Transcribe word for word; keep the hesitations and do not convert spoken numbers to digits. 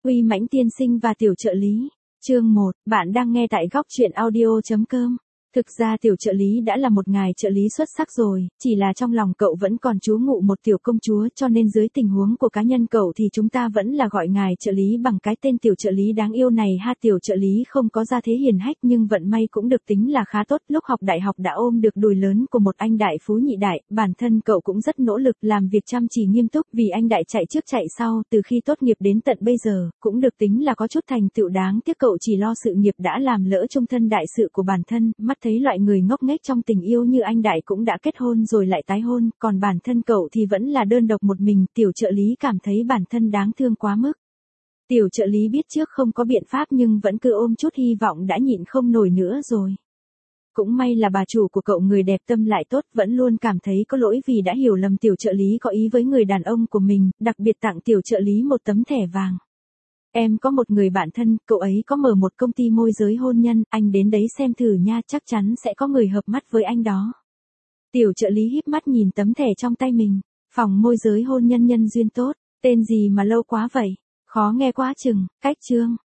Huy Mãnh tiên sinh và tiểu trợ lý. Chương một, bạn đang nghe tại góc truyện audio chấm com. Thực ra tiểu trợ lý đã là một ngài trợ lý xuất sắc rồi, chỉ là trong lòng cậu vẫn còn trú ngụ một tiểu công chúa, cho nên dưới tình huống của cá nhân cậu thì chúng ta vẫn là gọi ngài trợ lý bằng cái tên tiểu trợ lý đáng yêu này ha. Tiểu trợ lý không có gia thế hiền hách nhưng vận may cũng được tính là khá tốt, lúc học đại học đã ôm được đùi lớn của một anh đại phú nhị đại, bản thân cậu cũng rất nỗ lực làm việc chăm chỉ nghiêm túc vì anh đại chạy trước chạy sau, từ khi tốt nghiệp đến tận bây giờ, cũng được tính là có chút thành tựu, đáng tiếc cậu chỉ lo sự nghiệp đã làm lỡ chung thân đại sự của bản thân, mắt thấy loại người ngốc nghếch trong tình yêu như anh đại cũng đã kết hôn rồi lại tái hôn, còn bản thân cậu thì vẫn là đơn độc một mình. Tiểu trợ lý cảm thấy bản thân đáng thương quá mức. Tiểu trợ lý biết trước không có biện pháp nhưng vẫn cứ ôm chút hy vọng đã nhịn không nổi nữa rồi. Cũng may là bà chủ của cậu người đẹp tâm lại tốt, vẫn luôn cảm thấy có lỗi vì đã hiểu lầm tiểu trợ lý có ý với người đàn ông của mình, đặc biệt tặng tiểu trợ lý một tấm thẻ vàng. Em có một người bạn thân, cậu ấy có mở một công ty môi giới hôn nhân, anh đến đấy xem thử nha, chắc chắn sẽ có người hợp mắt với anh đó. Tiểu trợ lý híp mắt nhìn tấm thẻ trong tay mình, phòng môi giới hôn nhân nhân duyên tốt, tên gì mà lâu quá vậy, khó nghe quá chừng, cách chương.